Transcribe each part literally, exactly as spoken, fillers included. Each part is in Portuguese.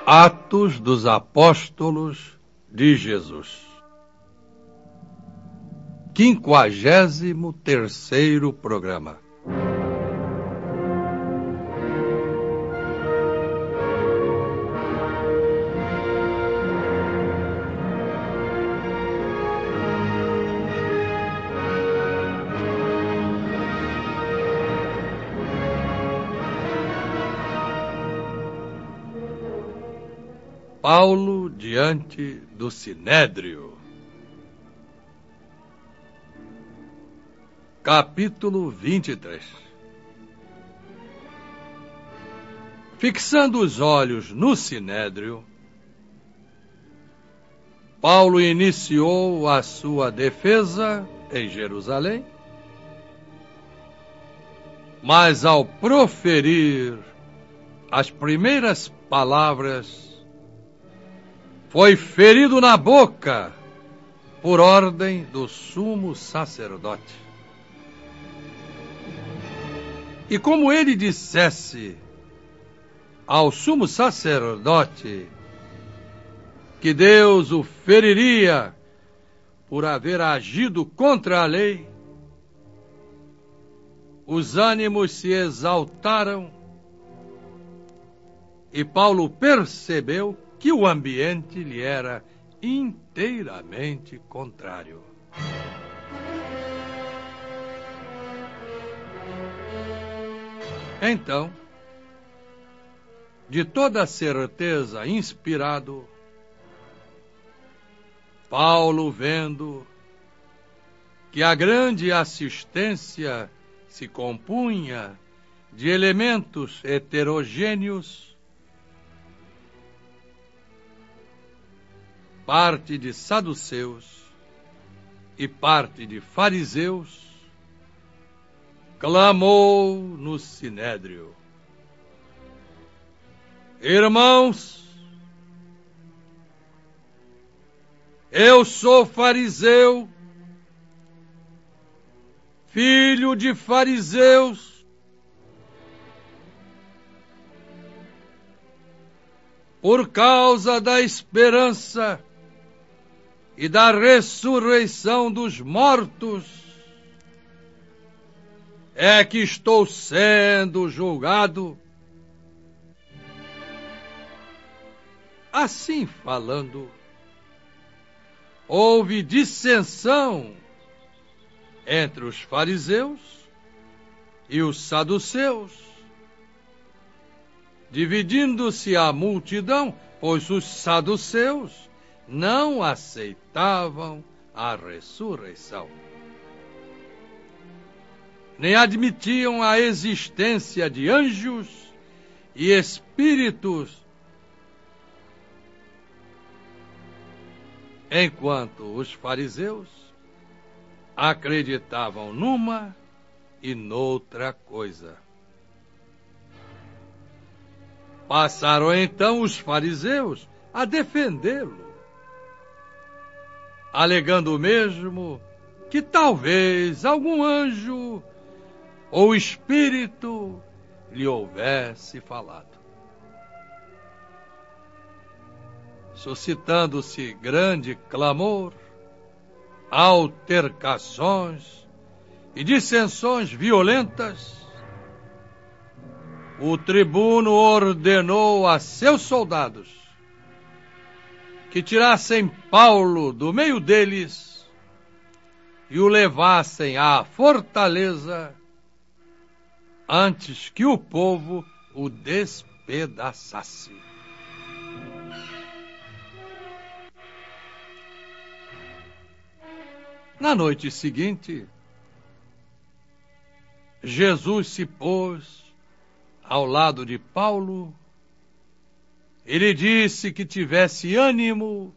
Atos dos Apóstolos de Jesus. Quinquagésimo terceiro programa. Paulo diante do Sinédrio. Capítulo vinte e três. Fixando os olhos no Sinédrio, Paulo iniciou a sua defesa em Jerusalém, mas ao proferir as primeiras palavras, foi ferido na boca por ordem do sumo sacerdote. E como ele dissesse ao sumo sacerdote que Deus o feriria por haver agido contra a lei, os ânimos se exaltaram e Paulo percebeu que o ambiente lhe era inteiramente contrário. Então, de toda certeza inspirado, Paulo, vendo que a grande assistência se compunha de elementos heterogêneos, parte de saduceus e parte de fariseus, clamou no Sinédrio: Irmãos, eu sou fariseu, filho de fariseus. Por causa da esperança e da ressurreição dos mortos, é que estou sendo julgado. Assim falando, houve dissensão entre os fariseus e os saduceus, dividindo-se a multidão, pois os saduceus não aceitavam a ressurreição, nem admitiam a existência de anjos e espíritos, enquanto os fariseus acreditavam numa e noutra coisa. Passaram então os fariseus a defendê-lo, alegando mesmo que talvez algum anjo ou espírito lhe houvesse falado. Suscitando-se grande clamor, altercações e dissensões violentas, o tribuno ordenou a seus soldados que tirassem Paulo do meio deles e o levassem à fortaleza antes que o povo o despedaçasse. Na noite seguinte, Jesus se pôs ao lado de Paulo. Ele disse que tivesse ânimo,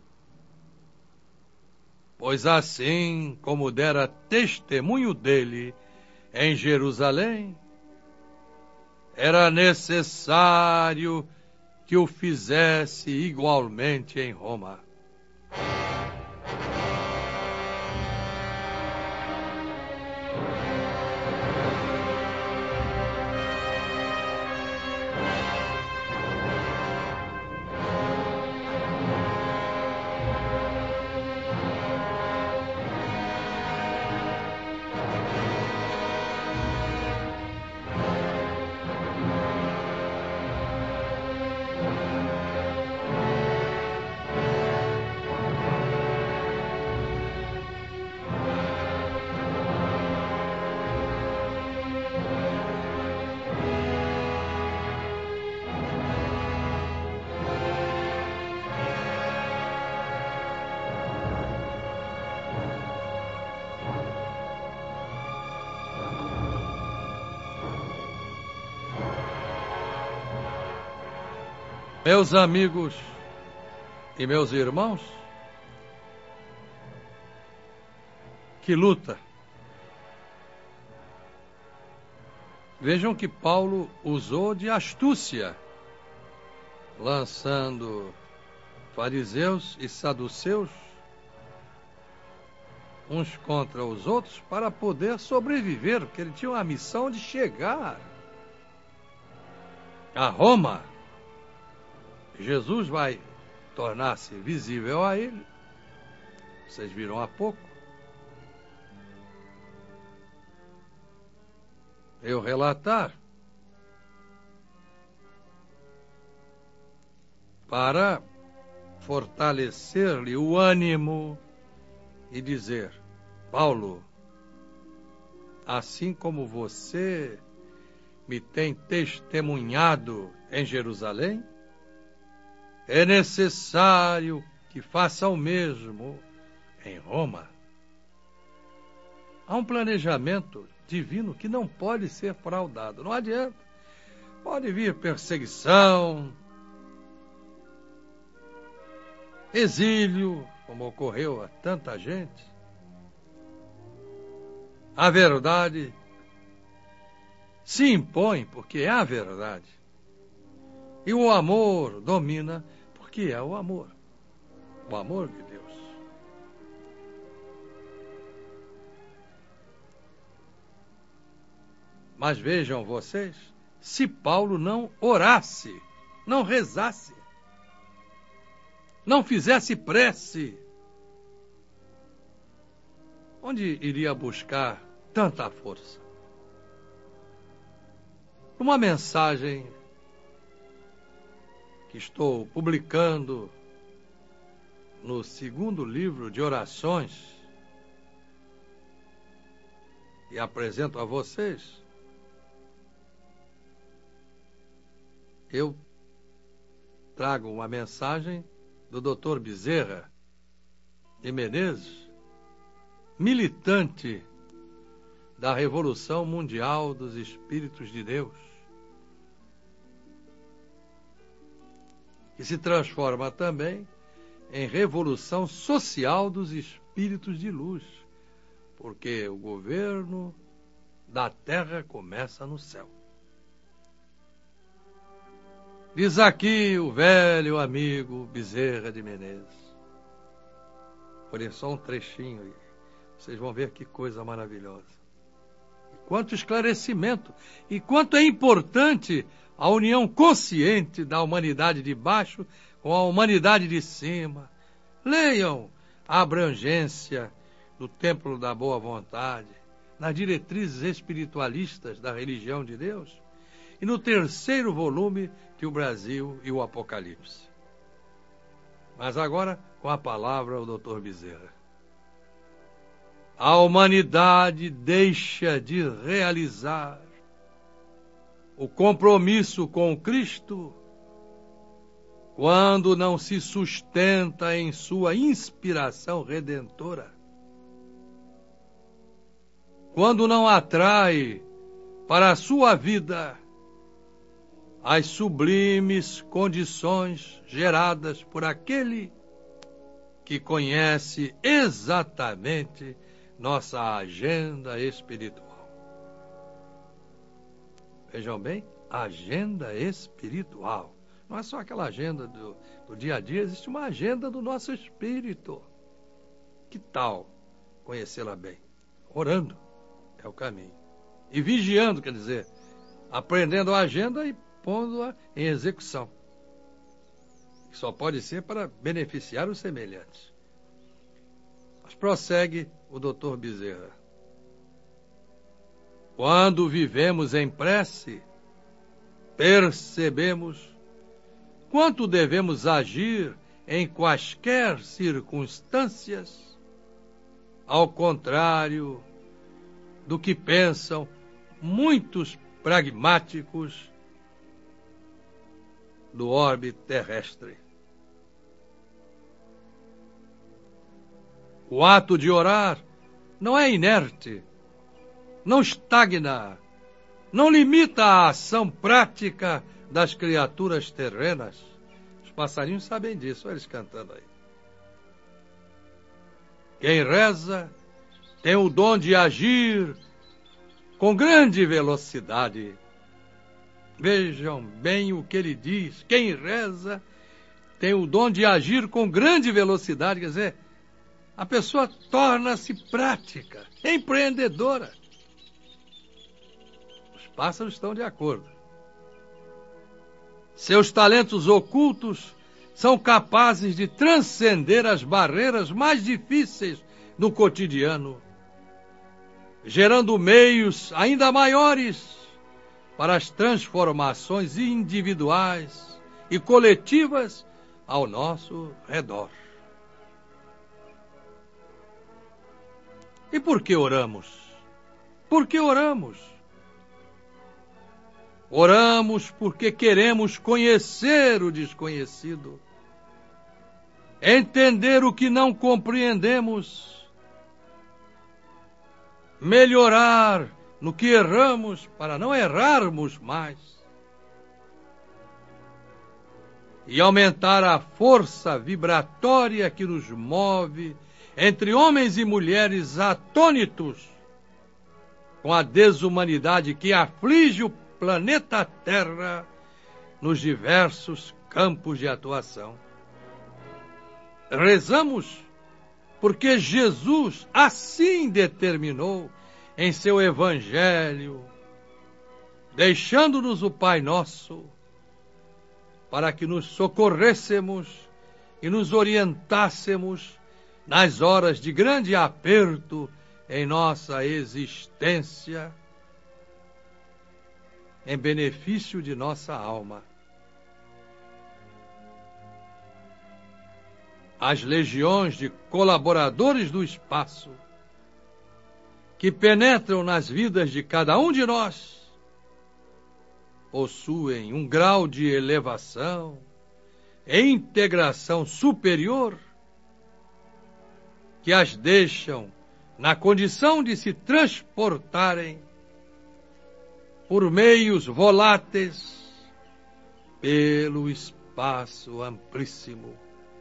pois assim como dera testemunho dele em Jerusalém, era necessário que o fizesse igualmente em Roma. Meus amigos e meus irmãos, que luta! Vejam que Paulo usou de astúcia, lançando fariseus e saduceus uns contra os outros para poder sobreviver, porque ele tinha uma missão de chegar a Roma. Jesus vai tornar-se visível a ele. Vocês viram há pouco. Eu relatar para fortalecer-lhe o ânimo e dizer: Paulo, assim como você me tem testemunhado em Jerusalém, é necessário que faça o mesmo em Roma. Há um planejamento divino que não pode ser fraudado. Não adianta. Pode vir perseguição, exílio, como ocorreu a tanta gente. A verdade se impõe porque é a verdade. E o amor domina porque é o amor. O amor de Deus. Mas vejam vocês, se Paulo não orasse, não rezasse, não fizesse prece, onde iria buscar tanta força? Uma mensagem que estou publicando no segundo livro de orações e apresento a vocês, eu trago uma mensagem do doutor Bezerra de Menezes, militante da Revolução Mundial dos Espíritos de Deus, que se transforma também em Revolução Social dos Espíritos de Luz, porque o governo da Terra começa no céu. Diz aqui o velho amigo Bezerra de Menezes. Por isso, só um trechinho aí. Vocês vão ver que coisa maravilhosa. E quanto esclarecimento. E quanto é importante a união consciente da humanidade de baixo com a humanidade de cima. Leiam a abrangência do Templo da Boa Vontade, nas diretrizes espiritualistas da religião de Deus, e no terceiro volume de O Brasil e o Apocalipse. Mas agora, com a palavra, o doutor Bezerra. A humanidade deixa de realizar o compromisso com Cristo quando não se sustenta em sua inspiração redentora, quando não atrai para a sua vida as sublimes condições geradas por aquele que conhece exatamente nossa agenda espiritual. Vejam bem, agenda espiritual. Não é só aquela agenda do, do dia a dia, existe uma agenda do nosso espírito. Que tal conhecê-la bem? Orando é o caminho. E vigiando, quer dizer, aprendendo a agenda e pondo-a em execução. Que só pode ser para beneficiar os semelhantes. Mas prossegue o doutor Bezerra. Quando vivemos em prece, percebemos quanto devemos agir em quaisquer circunstâncias, ao contrário do que pensam muitos pragmáticos do orbe terrestre. O ato de orar não é inerte, não estagna, não limita a ação prática das criaturas terrenas, passarinhos sabem disso, olha eles cantando aí. Quem reza tem o dom de agir com grande velocidade. Vejam bem o que ele diz. Quem reza tem o dom de agir com grande velocidade. Quer dizer, a pessoa torna-se prática, empreendedora. Os pássaros estão de acordo. Seus talentos ocultos são capazes de transcender as barreiras mais difíceis do cotidiano, gerando meios ainda maiores para as transformações individuais e coletivas ao nosso redor. E por que oramos? Por que oramos? Oramos porque queremos conhecer o desconhecido, entender o que não compreendemos, melhorar no que erramos para não errarmos mais e aumentar a força vibratória que nos move entre homens e mulheres atônitos com a desumanidade que aflige o planeta Terra nos diversos campos de atuação. Rezamos porque Jesus assim determinou em seu Evangelho, deixando-nos o Pai Nosso, para que nos socorrêssemos e nos orientássemos nas horas de grande aperto em nossa existência, em benefício de nossa alma. As legiões de colaboradores do espaço que penetram nas vidas de cada um de nós possuem um grau de elevação e integração superior que as deixam na condição de se transportarem por meios voláteis pelo espaço amplíssimo.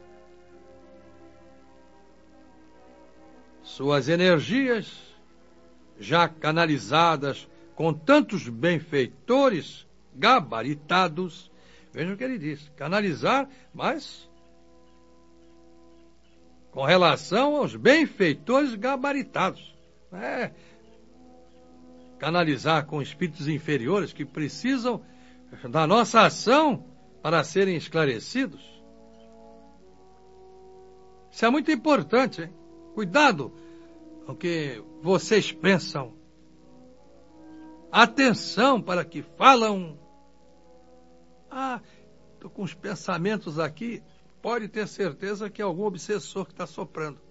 Suas energias, já canalizadas com tantos benfeitores gabaritados, vejam o que ele diz, canalizar, mas com relação aos benfeitores gabaritados. É, canalizar com espíritos inferiores que precisam da nossa ação para serem esclarecidos. Isso é muito importante, hein? Cuidado com o que vocês pensam. Atenção para que falam. Ah, estou com os pensamentos aqui. Pode ter certeza que é algum obsessor que está soprando.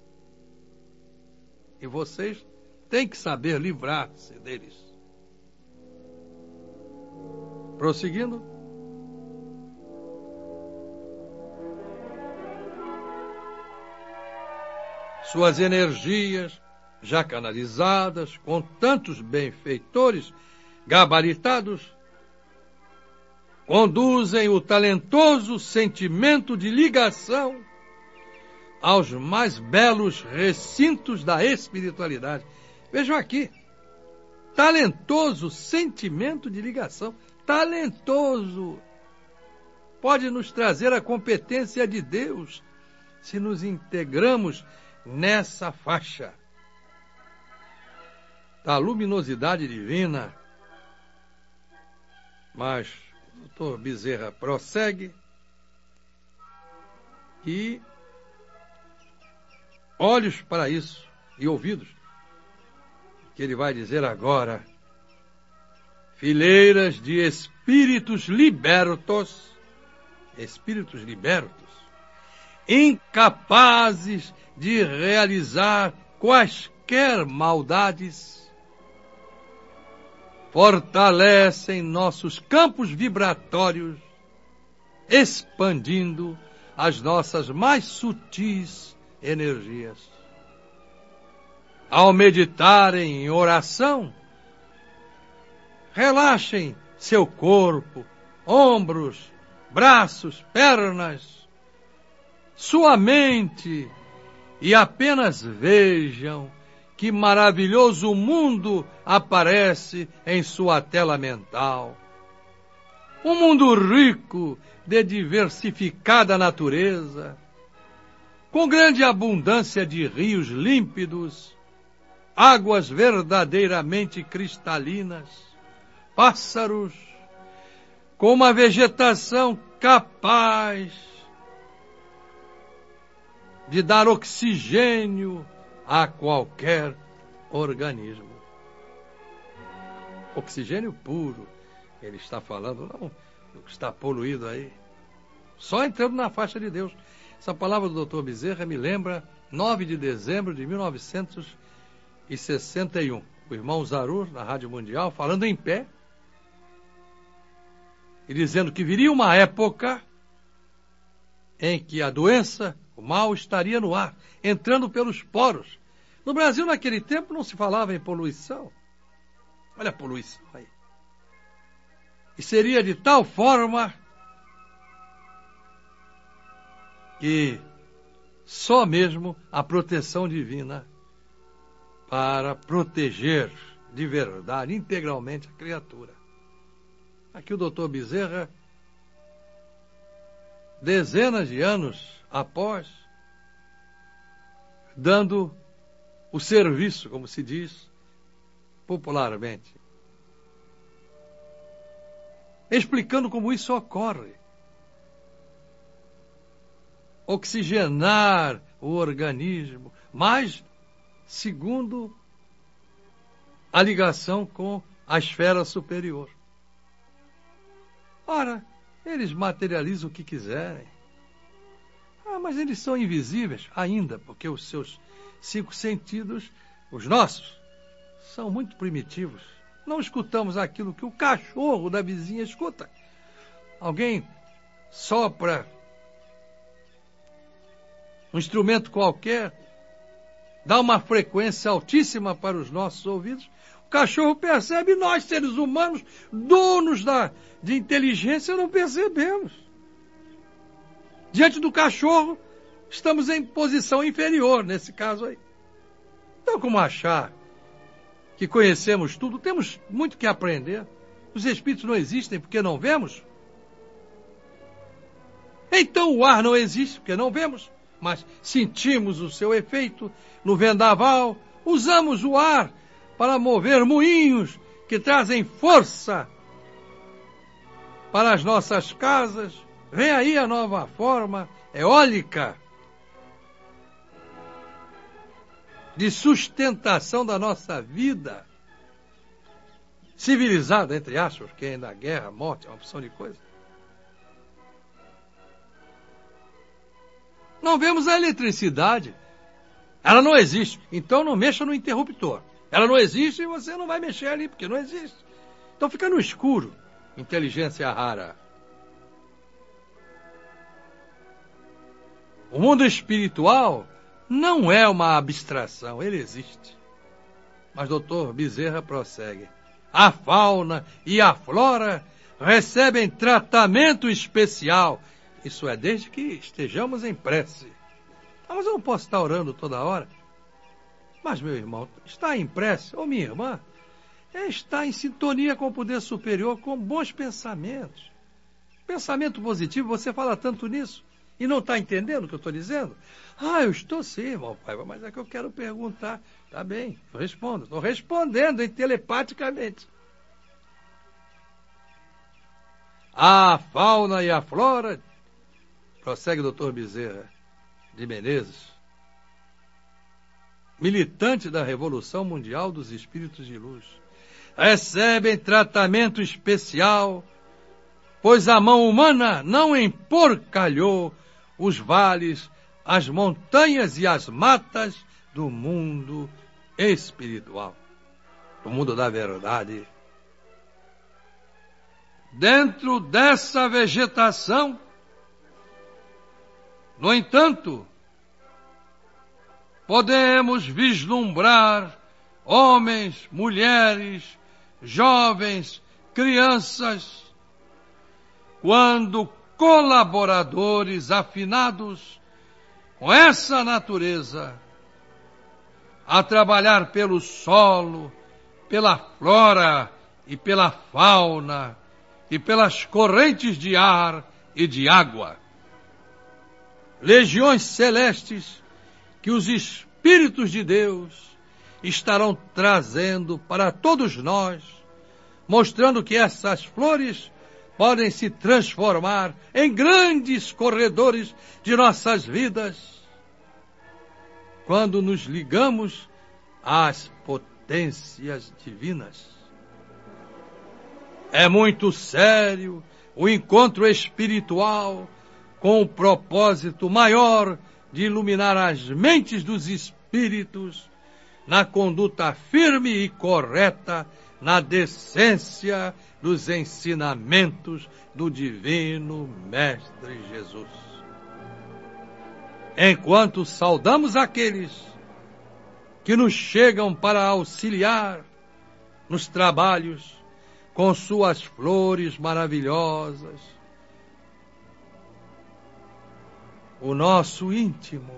E vocês têm que saber livrar-se deles. Prosseguindo. Suas energias, já canalizadas, com tantos benfeitores gabaritados, conduzem o talentoso sentimento de ligação aos mais belos recintos da espiritualidade. Vejam aqui, talentoso sentimento de ligação, talentoso, pode nos trazer a competência de Deus se nos integramos nessa faixa da luminosidade divina. Mas o doutor Bezerra prossegue e olhos para isso e ouvidos, que ele vai dizer agora: fileiras de espíritos libertos, espíritos libertos, incapazes de realizar quaisquer maldades, fortalecem nossos campos vibratórios, expandindo as nossas mais sutis energias. Ao meditarem em oração, relaxem seu corpo, ombros, braços, pernas, sua mente, e apenas vejam que maravilhoso mundo aparece em sua tela mental. Um mundo rico de diversificada natureza, com grande abundância de rios límpidos, águas verdadeiramente cristalinas, pássaros, com uma vegetação capaz de dar oxigênio a qualquer organismo. Oxigênio puro, ele está falando, não do que está poluído aí. Só entrando na faixa de Deus. Essa palavra do doutor Bezerra me lembra nove de dezembro de mil novecentos e sessenta e um. O irmão Zarur, na Rádio Mundial, falando em pé, e dizendo que viria uma época em que a doença, o mal, estaria no ar, entrando pelos poros. No Brasil, naquele tempo, não se falava em poluição. Olha a poluição aí. E seria de tal forma que só mesmo a proteção divina para proteger de verdade, integralmente, a criatura. Aqui o doutor Bezerra, dezenas de anos após, dando o serviço, como se diz popularmente, explicando como isso ocorre. Oxigenar o organismo, mas segundo a ligação com a esfera superior. Ora, eles materializam o que quiserem. Ah, mas eles são invisíveis ainda, porque os seus cinco sentidos, os nossos, são muito primitivos. Não escutamos aquilo que o cachorro da vizinha escuta. Alguém sopra um instrumento qualquer, dá uma frequência altíssima para os nossos ouvidos, o cachorro percebe, nós, seres humanos, donos da, de inteligência, não percebemos. Diante do cachorro, estamos em posição inferior, nesse caso aí. Então, como achar que conhecemos tudo? Temos muito que aprender. Os espíritos não existem porque não vemos? Então o ar não existe porque não vemos, mas sentimos o seu efeito no vendaval, usamos o ar para mover moinhos que trazem força para as nossas casas. Vem aí a nova forma eólica de sustentação da nossa vida civilizada, entre aspas, porque ainda a guerra, a morte é uma opção de coisa. Não vemos a eletricidade. Ela não existe. Então não mexa no interruptor. Ela não existe e você não vai mexer ali, porque não existe. Então fica no escuro. Inteligência rara. O mundo espiritual não é uma abstração, ele existe. Mas doutor Bezerra prossegue. A fauna e a flora recebem tratamento especial. Isso é desde que estejamos em prece. Ah, mas eu não posso estar orando toda hora. Mas, meu irmão, está em prece, ou minha irmã, é estar em sintonia com o poder superior, com bons pensamentos. Pensamento positivo, você fala tanto nisso e não está entendendo o que eu estou dizendo? Ah, eu estou sim, irmão Paiva, mas é que eu quero perguntar. Tá bem, eu respondo. Estou respondendo hein, telepaticamente. A fauna e a flora, prossegue o doutor Bezerra de Menezes, militante da Revolução Mundial dos Espíritos de Luz, recebem tratamento especial, pois a mão humana não emporcalhou os vales, as montanhas e as matas do mundo espiritual, do mundo da verdade. Dentro dessa vegetação, no entanto, podemos vislumbrar homens, mulheres, jovens, crianças, quando colaboradores afinados com essa natureza, a trabalhar pelo solo, pela flora e pela fauna e pelas correntes de ar e de água. Legiões celestes que os Espíritos de Deus estarão trazendo para todos nós, mostrando que essas flores podem se transformar em grandes corredores de nossas vidas quando nos ligamos às potências divinas. É muito sério o encontro espiritual com o propósito maior de iluminar as mentes dos espíritos na conduta firme e correta, na decência dos ensinamentos do Divino Mestre Jesus. Enquanto saudamos aqueles que nos chegam para auxiliar nos trabalhos com suas flores maravilhosas, o nosso íntimo,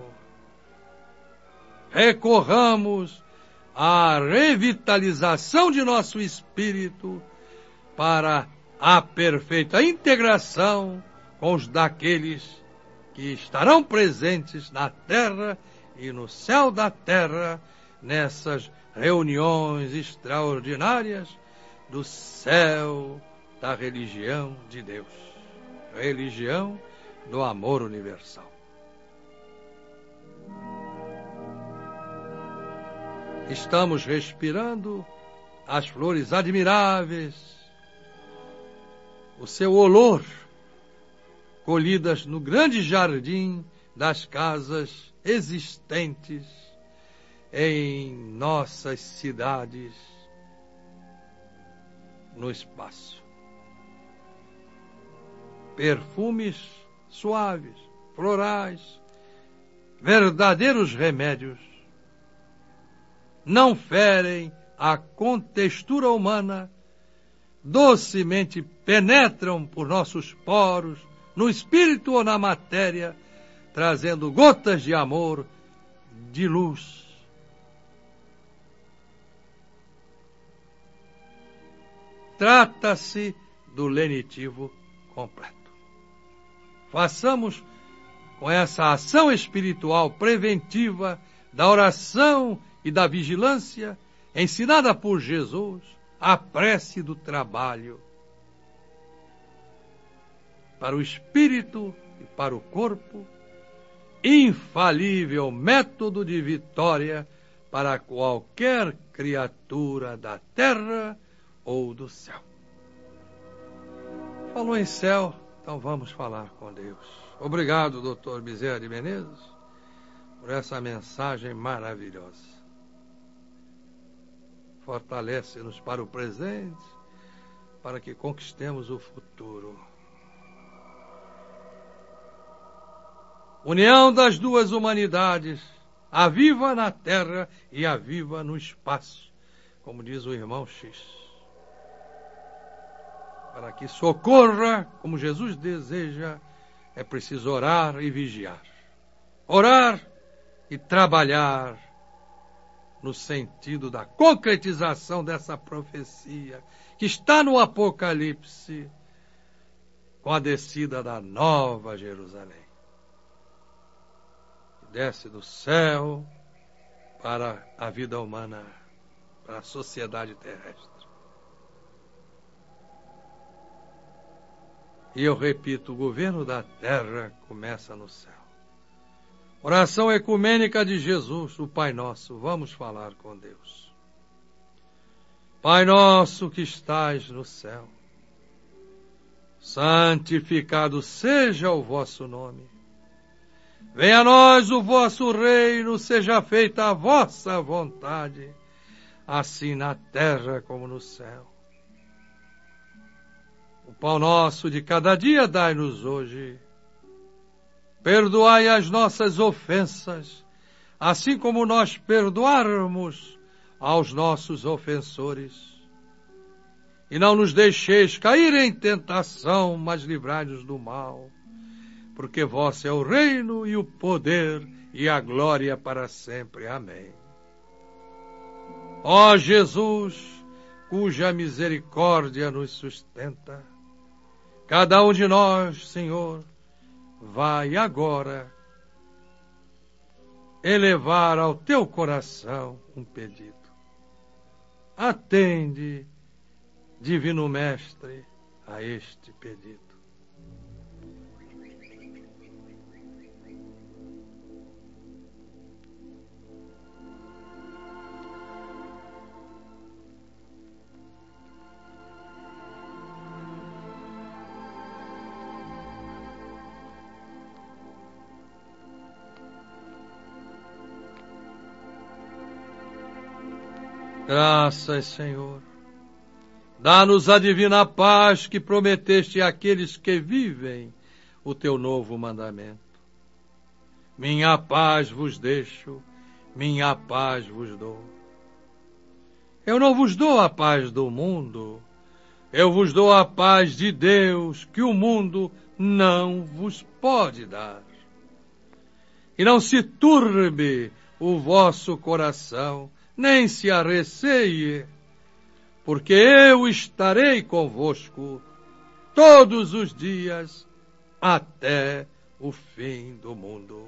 recorramos à revitalização de nosso espírito para a perfeita integração com os daqueles que estarão presentes na terra e no céu da terra nessas reuniões extraordinárias do céu da religião de Deus, religião do amor universal. Estamos respirando as flores admiráveis, o seu olor, colhidas no grande jardim das casas existentes em nossas cidades no espaço. Perfumes suaves, florais, verdadeiros remédios, não ferem a contextura humana, docemente penetram por nossos poros, no espírito ou na matéria, trazendo gotas de amor, de luz. Trata-se do lenitivo completo. Façamos com essa ação espiritual preventiva da oração e da vigilância, ensinada por Jesus, a prece do trabalho para o espírito e para o corpo, infalível método de vitória para qualquer criatura da terra ou do céu. Falou em céu, então vamos falar com Deus. Obrigado, doutor Bezerra de Menezes, por essa mensagem maravilhosa. Fortalece-nos para o presente, para que conquistemos o futuro. União das duas humanidades, a viva na terra e a viva no espaço, como diz o irmão X. Para que socorra, como Jesus deseja, é preciso orar e vigiar. Orar e trabalhar no sentido da concretização dessa profecia que está no Apocalipse com a descida da Nova Jerusalém. Que desce do céu para a vida humana, para a sociedade terrestre. E eu repito, o governo da terra começa no céu. Oração ecumênica de Jesus, o Pai Nosso. Vamos falar com Deus. Pai nosso que estais no céu, santificado seja o vosso nome. Venha a nós o vosso reino, seja feita a vossa vontade, assim na terra como no céu. O pão nosso de cada dia dai-nos hoje. Perdoai as nossas ofensas, assim como nós perdoarmos aos nossos ofensores. e não nos deixeis cair em tentação, mas livrai-nos do mal. Porque vosso é o reino e o poder e a glória para sempre. Amém. Ó Jesus, cuja misericórdia nos sustenta, cada um de nós, Senhor, vai agora elevar ao teu coração um pedido. Atende, Divino Mestre, a este pedido. Graças, Senhor. Dá-nos a divina paz que prometeste àqueles que vivem o teu novo mandamento. Minha paz vos deixo, minha paz vos dou. Eu não vos dou a paz do mundo, eu vos dou a paz de Deus que o mundo não vos pode dar. E não se turbe o vosso coração, nem se arreceie, porque eu estarei convosco todos os dias até o fim do mundo.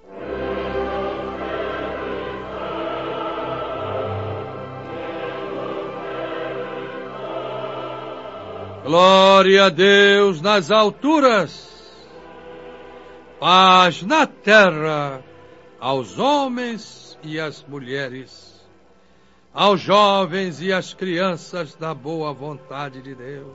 Glória a Deus nas alturas, paz na terra aos homens e às mulheres, aos jovens e às crianças da boa vontade de Deus.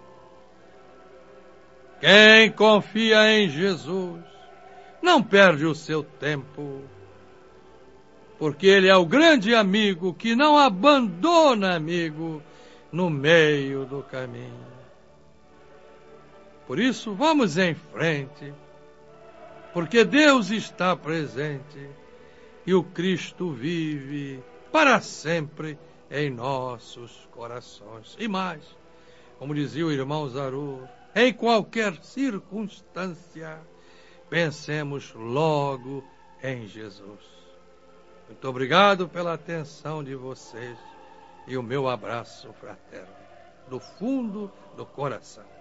Quem confia em Jesus não perde o seu tempo, porque Ele é o grande amigo que não abandona amigo no meio do caminho. Por isso, vamos em frente, porque Deus está presente e o Cristo vive para sempre em nossos corações. E mais, como dizia o irmão Zarur, em qualquer circunstância, pensemos logo em Jesus. Muito obrigado pela atenção de vocês e o meu abraço fraterno, do fundo do coração.